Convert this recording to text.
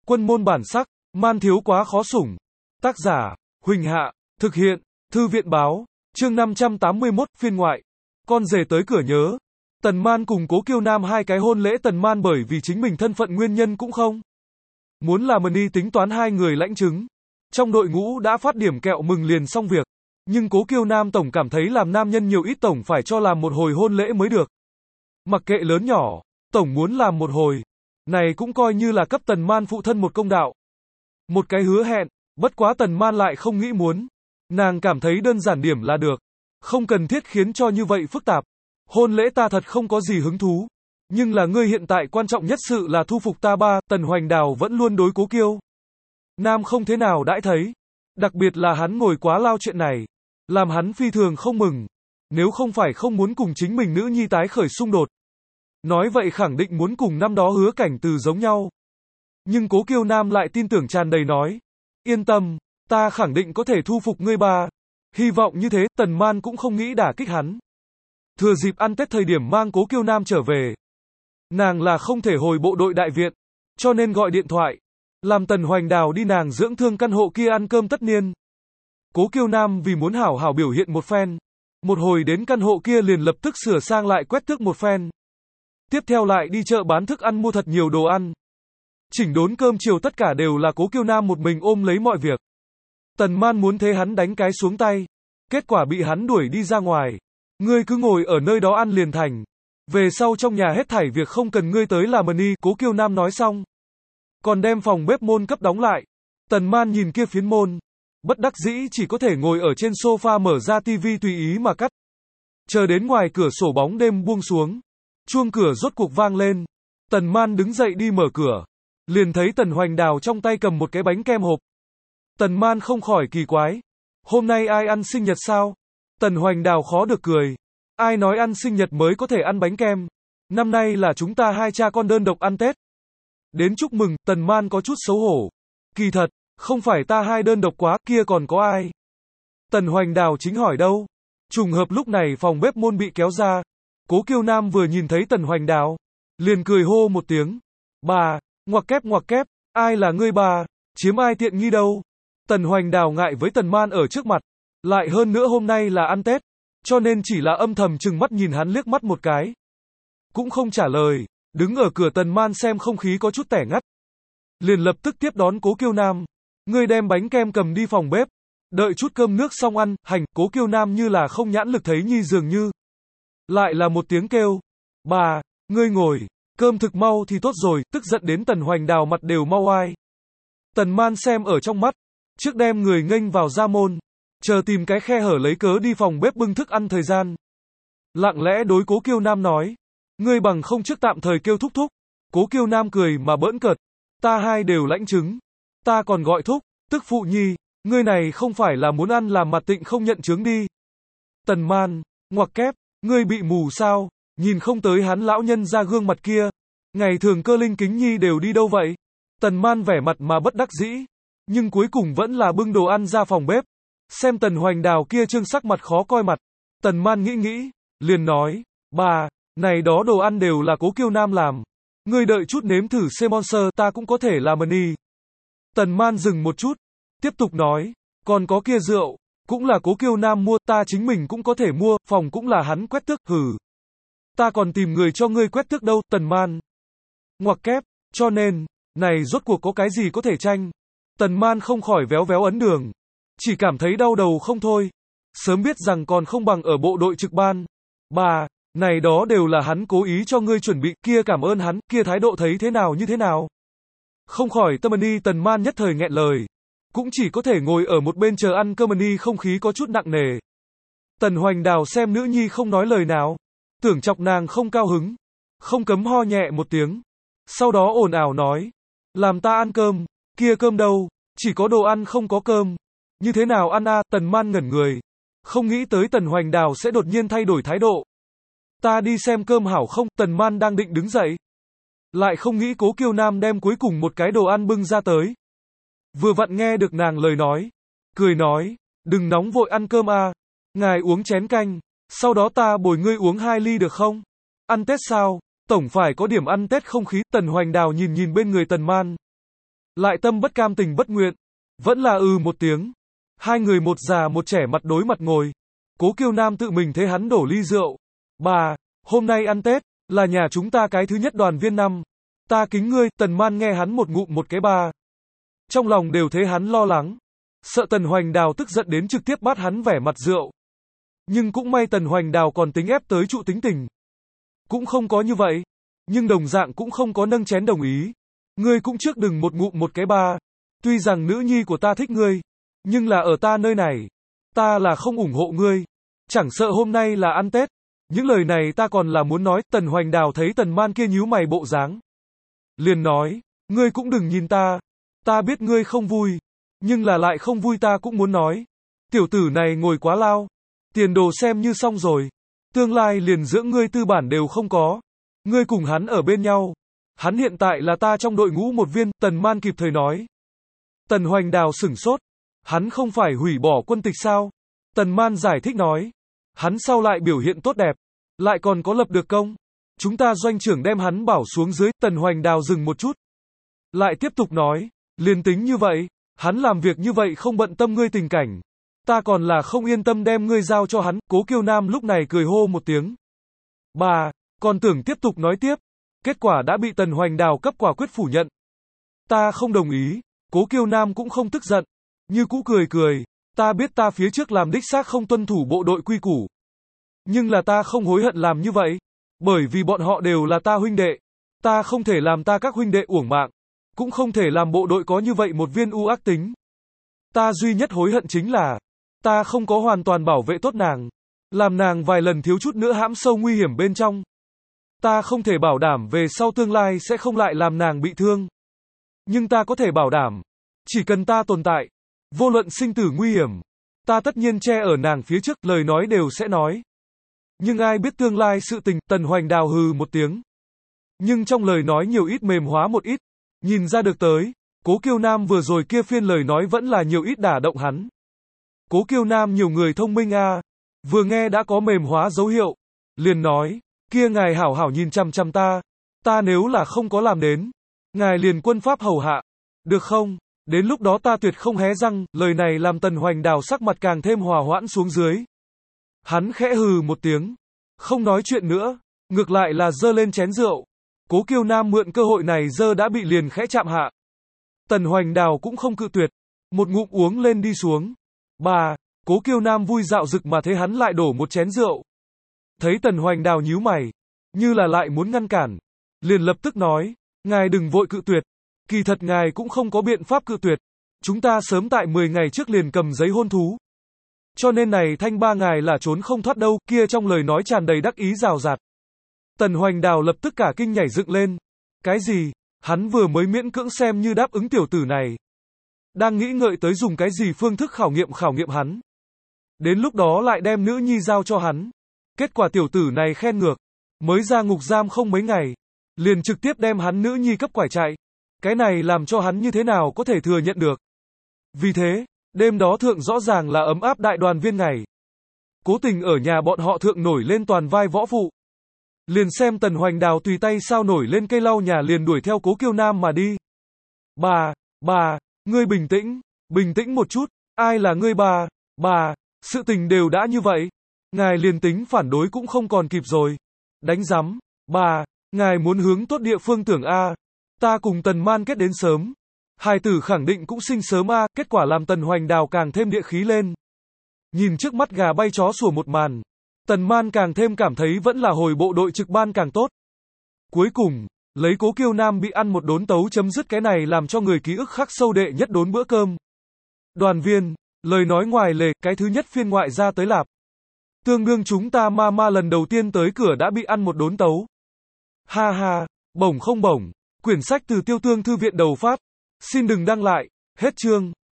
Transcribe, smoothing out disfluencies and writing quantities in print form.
Quân môn bản sắc, man thiếu quá khó sủng. Tác giả, Huỳnh Hạ, thực hiện, Thư viện báo, chương 581, phiên ngoại. Con rể tới cửa nhớ. Tần Man cùng Cố Kiêu Nam hai cái hôn lễ Tần Man bởi vì chính mình thân phận nguyên nhân cũng không muốn làm Mani tính toán hai người lãnh chứng. Trong đội ngũ đã phát điểm kẹo mừng liền xong việc. Nhưng Cố Kiêu Nam tổng cảm thấy làm nam nhân nhiều ít tổng phải cho làm một hồi hôn lễ mới được. Mặc kệ lớn nhỏ, tổng muốn làm một hồi. Này cũng coi như là cấp Tần Man phụ thân một công đạo. Một cái hứa hẹn, bất quá Tần Man lại không nghĩ muốn. Nàng cảm thấy đơn giản điểm là được. Không cần thiết khiến cho như vậy phức tạp. Hôn lễ ta thật không có gì hứng thú. Nhưng là ngươi hiện tại quan trọng nhất sự là thu phục ta ba. Tần Hoành Đào vẫn luôn đối Cố Kiêu Nam không thế nào đãi thấy. Đặc biệt là hắn ngồi quá lao chuyện này. Làm hắn phi thường không mừng. Nếu không phải không muốn cùng chính mình nữ nhi tái khởi xung đột. Nói vậy khẳng định muốn cùng năm đó Hứa Cảnh Từ giống nhau. Nhưng Cố Kiêu Nam lại tin tưởng tràn đầy nói. Yên tâm, ta khẳng định có thể thu phục ngươi ba. Hy vọng như thế, Tần Man cũng không nghĩ đả kích hắn. Thừa dịp ăn Tết thời điểm mang Cố Kiêu Nam trở về. Nàng là không thể hồi bộ đội đại viện, cho nên gọi điện thoại. Làm Tần Hoành Đào đi nàng dưỡng thương căn hộ kia ăn cơm tất niên. Cố Kiêu Nam vì muốn hảo hảo biểu hiện một phen. Một hồi đến căn hộ kia liền lập tức sửa sang lại quét tước một phen. Tiếp theo lại đi chợ bán thức ăn mua thật nhiều đồ ăn. Chỉnh đốn cơm chiều tất cả đều là Cố Kiêu Nam một mình ôm lấy mọi việc. Tần Man muốn thế hắn đánh cái xuống tay. Kết quả bị hắn đuổi đi ra ngoài. Ngươi cứ ngồi ở nơi đó ăn liền thành. Về sau trong nhà hết thảy việc không cần ngươi tới làm Mani. Cố Kiêu Nam nói xong. Còn đem phòng bếp môn cấp đóng lại. Tần Man nhìn kia phiến môn. Bất đắc dĩ chỉ có thể ngồi ở trên sofa mở ra tivi tùy ý mà cắt. Chờ đến ngoài cửa sổ bóng đêm buông xuống. Chuông cửa rốt cuộc vang lên. Tần Man đứng dậy đi mở cửa. Liền thấy Tần Hoành Đào trong tay cầm một cái bánh kem hộp. Tần Man không khỏi kỳ quái. Hôm nay ai ăn sinh nhật sao? Tần Hoành Đào khó được cười. Ai nói ăn sinh nhật mới có thể ăn bánh kem? Năm nay là chúng ta hai cha con đơn độc ăn Tết. Đến chúc mừng, Tần Man có chút xấu hổ. Kỳ thật, không phải ta hai đơn độc quá, kia còn có ai? Tần Hoành Đào chính hỏi đâu? Trùng hợp lúc này phòng bếp môn bị kéo ra. Cố Kiêu Nam vừa nhìn thấy Tần Hoành Đào, liền cười hô một tiếng. Bà, ngoặc kép, ai là ngươi bà, chiếm ai tiện nghi đâu? Tần Hoành Đào ngại với Tần Man ở trước mặt. Lại hơn nữa hôm nay là ăn Tết, cho nên chỉ là âm thầm chừng mắt nhìn hắn liếc mắt một cái. Cũng không trả lời, đứng ở cửa Tần Man xem không khí có chút tẻ ngắt. Liền lập tức tiếp đón Cố Kiêu Nam. Ngươi đem bánh kem cầm đi phòng bếp. Đợi chút cơm nước xong ăn, hành. Cố Kiêu Nam như là không nhãn lực thấy nhi dường như. Lại là một tiếng kêu. Bà, ngươi ngồi, cơm thực mau thì tốt rồi, tức giận đến Tần Hoành Đào mặt đều mau oai. Tần Man xem ở trong mắt. Trước đem người nghênh vào ra môn. Chờ tìm cái khe hở lấy cớ đi phòng bếp bưng thức ăn thời gian. Lặng lẽ đối Cố Kiêu Nam nói. Ngươi bằng không trước tạm thời kêu thúc thúc. Cố Kiêu Nam cười mà bỡn cợt. Ta hai đều lãnh chứng. Ta còn gọi thúc, tức phụ nhi. Ngươi này không phải là muốn ăn làm mặt tịnh không nhận chứng đi. Tần Man, ngoặc kép, ngươi bị mù sao? Nhìn không tới hắn lão nhân ra gương mặt kia. Ngày thường cơ linh kính nhi đều đi đâu vậy? Tần Man vẻ mặt mà bất đắc dĩ. Nhưng cuối cùng vẫn là bưng đồ ăn ra phòng bếp. Xem Tần Hoành Đào kia trương sắc mặt khó coi mặt. Tần Man nghĩ, liền nói. Bà, này đó đồ ăn đều là Cố Kiêu Nam làm. Ngươi đợi chút nếm thử Semonser ta cũng có thể làm Mani. Tần Man dừng một chút. Tiếp tục nói. Còn có kia rượu. Cũng là Cố Kiêu Nam mua. Ta chính mình cũng có thể mua. Phòng cũng là hắn quét tước. Hử. Ta còn tìm người cho ngươi quét tước đâu. Tần Man. Ngoặc kép. Cho nên. Này rốt cuộc có cái gì có thể tranh. Tần Man không khỏi véo véo ấn đường. Chỉ cảm thấy đau đầu không thôi. Sớm biết rằng còn không bằng ở bộ đội trực ban. Bà, này đó đều là hắn cố ý cho ngươi chuẩn bị, kia cảm ơn hắn, kia thái độ thấy thế nào như thế nào. Không khỏi tâm Mani. Tần Man nhất thời nghẹn lời. Cũng chỉ có thể ngồi ở một bên chờ ăn cơm Mani, không khí có chút nặng nề. Tần Hoành Đào xem nữ nhi không nói lời nào. Tưởng chọc nàng không cao hứng. Không cấm ho nhẹ một tiếng. Sau đó ồn ào nói. Làm ta ăn cơm, kia cơm đâu, chỉ có đồ ăn không có cơm. Như thế nào ăn à? Tần Man ngẩn người. Không nghĩ tới Tần Hoành Đào sẽ đột nhiên thay đổi thái độ. Ta đi xem cơm hảo không? Tần Man đang định đứng dậy. Lại không nghĩ Cố Kiêu Nam đem cuối cùng một cái đồ ăn bưng ra tới. Vừa vặn nghe được nàng lời nói. Cười nói, đừng nóng vội ăn cơm à. Ngài uống chén canh, sau đó ta bồi ngươi uống 2 ly được không? Ăn Tết sao? Tổng phải có điểm ăn Tết không khí. Tần Hoành Đào nhìn nhìn bên người Tần Man. lại tâm bất cam tình bất nguyện, vẫn là một tiếng. Hai người một già một trẻ mặt đối mặt ngồi. Cố Kiêu Nam tự mình thế hắn đổ ly rượu. Bà, hôm nay ăn Tết, là nhà chúng ta cái thứ nhất đoàn viên năm. Ta kính ngươi, Tần Man nghe hắn một ngụm một cái ba. Trong lòng đều thấy hắn lo lắng. Sợ Tần Hoành Đào tức giận đến trực tiếp bắt hắn vẻ mặt rượu. Nhưng cũng may Tần Hoành Đào còn tính ép tới trụ tính tình. Cũng không có như vậy. Nhưng đồng dạng cũng không có nâng chén đồng ý. Ngươi cũng trước đừng một ngụm một cái ba. Tuy rằng nữ nhi của ta thích ngươi. Nhưng là ở ta nơi này. Ta là không ủng hộ ngươi. Chẳng sợ hôm nay là ăn Tết. Những lời này ta còn là muốn nói. Tần Hoành Đào thấy Tần Man kia nhíu mày bộ dáng. Liền nói. Ngươi cũng đừng nhìn ta. Ta biết ngươi không vui. Nhưng là lại không vui ta cũng muốn nói. Tiểu tử này ngồi quá lao. Tiền đồ xem như xong rồi. Tương lai liền dưỡng ngươi tư bản đều không có. Ngươi cùng hắn ở bên nhau. Hắn hiện tại là ta trong đội ngũ một viên. Tần Man kịp thời nói. Tần Hoành Đào sửng sốt. Hắn không phải hủy bỏ quân tịch sao? Tần Man giải thích nói. Hắn sau lại biểu hiện tốt đẹp. Lại còn có lập được công. Chúng ta doanh trưởng đem hắn bảo xuống dưới. Tần Hoành Đào dừng một chút. Lại tiếp tục nói. Liền tính như vậy. Hắn làm việc như vậy không bận tâm ngươi tình cảnh. Ta còn là không yên tâm đem ngươi giao cho hắn. Cố Kiêu Nam lúc này cười hô một tiếng. Bà, còn tưởng tiếp tục nói tiếp. Kết quả đã bị Tần Hoành Đào cấp quả quyết phủ nhận. Ta không đồng ý. Cố Kiêu Nam cũng không tức giận. Như cũ cười cười. Ta biết ta phía trước làm đích xác không tuân thủ bộ đội quy củ. Nhưng là ta không hối hận làm như vậy. Bởi vì bọn họ đều là ta huynh đệ. Ta không thể làm ta các huynh đệ uổng mạng. Cũng không thể làm bộ đội có như vậy một viên u ác tính. Ta duy nhất hối hận chính là ta không có hoàn toàn bảo vệ tốt nàng. Làm nàng vài lần thiếu chút nữa hãm sâu nguy hiểm bên trong. Ta không thể bảo đảm về sau tương lai sẽ không lại làm nàng bị thương. Nhưng ta có thể bảo đảm. Chỉ cần ta tồn tại. Vô luận sinh tử nguy hiểm. Ta tất nhiên che ở nàng phía trước lời nói đều sẽ nói. Nhưng ai biết tương lai sự tình. Tần Hoành Đào hừ một tiếng. Nhưng trong lời nói nhiều ít mềm hóa một ít. Nhìn ra được tới. Cố Kiêu Nam vừa rồi kia phiên lời nói vẫn là nhiều ít đả động hắn. Cố Kiêu Nam nhiều người thông minh a. Vừa nghe đã có mềm hóa dấu hiệu. Liền nói. Kia ngài hảo hảo nhìn chằm chằm ta. Ta nếu là không có làm đến. Ngài liền quân pháp hầu hạ. Được không? Đến lúc đó ta tuyệt không hé răng. Lời này làm Tần Hoành Đào sắc mặt càng thêm hòa hoãn xuống dưới. Hắn khẽ hừ một tiếng. Không nói chuyện nữa. Ngược lại là giơ lên chén rượu. Cố Kiêu Nam mượn cơ hội này giơ đã bị liền khẽ chạm hạ. Tần Hoành Đào cũng không cự tuyệt. Một ngụm uống lên đi xuống. Bà, Cố Kiêu Nam vui dạo dực mà thấy hắn lại đổ một chén rượu. Thấy Tần Hoành Đào nhíu mày. Như là lại muốn ngăn cản. Liền lập tức nói. Ngài đừng vội cự tuyệt. Kỳ thật ngài cũng không có biện pháp cự tuyệt. Chúng ta sớm tại 10 ngày trước liền cầm giấy hôn thú. Cho nên này thanh ba ngài là trốn không thoát đâu. Kia trong lời nói tràn đầy đắc ý rào rạt. Tần Hoành Đào lập tức cả kinh nhảy dựng lên. Cái gì? Hắn vừa mới miễn cưỡng xem như đáp ứng tiểu tử này. Đang nghĩ ngợi tới dùng cái gì phương thức khảo nghiệm hắn. Đến lúc đó lại đem nữ nhi giao cho hắn. Kết quả tiểu tử này khen ngược. Mới ra ngục giam không mấy ngày. Liền trực tiếp đem hắn nữ nhi cấp quải chạy. Cái này làm cho hắn như thế nào có thể thừa nhận được. Vì thế, đêm đó thượng rõ ràng là ấm áp đại đoàn viên ngày. Cố tình ở nhà bọn họ thượng nổi lên toàn vai võ phụ. Liền xem Tần Hoành Đào tùy tay sao nổi lên cây lau nhà liền đuổi theo Cố Kiêu Nam mà đi. Bà, ngươi bình tĩnh một chút, ai là ngươi bà, sự tình đều đã như vậy. Ngài liền tính phản đối cũng không còn kịp rồi. Đánh rắm, bà, ngài muốn hướng tốt địa phương tưởng a. Ta cùng Tần Man kết đến sớm. Hài tử khẳng định cũng sinh sớm a, kết quả làm Tần Hoành Đào càng thêm địa khí lên. Nhìn trước mắt gà bay chó sủa một màn. Tần Man càng thêm cảm thấy vẫn là hồi bộ đội trực ban càng tốt. Cuối cùng, lấy Cố Kiêu Nam bị ăn một đốn tấu chấm dứt cái này làm cho người ký ức khắc sâu đệ nhất đốn bữa cơm. Đoàn viên, lời nói ngoài lề, cái thứ nhất phiên ngoại ra tới lạp. Tương đương chúng ta ma lần đầu tiên tới cửa đã bị ăn một đốn tấu. Ha ha, bổng không bổng. Quyển sách từ Tiêu Tương Thư viện đầu phát. Xin đừng đăng lại, hết chương.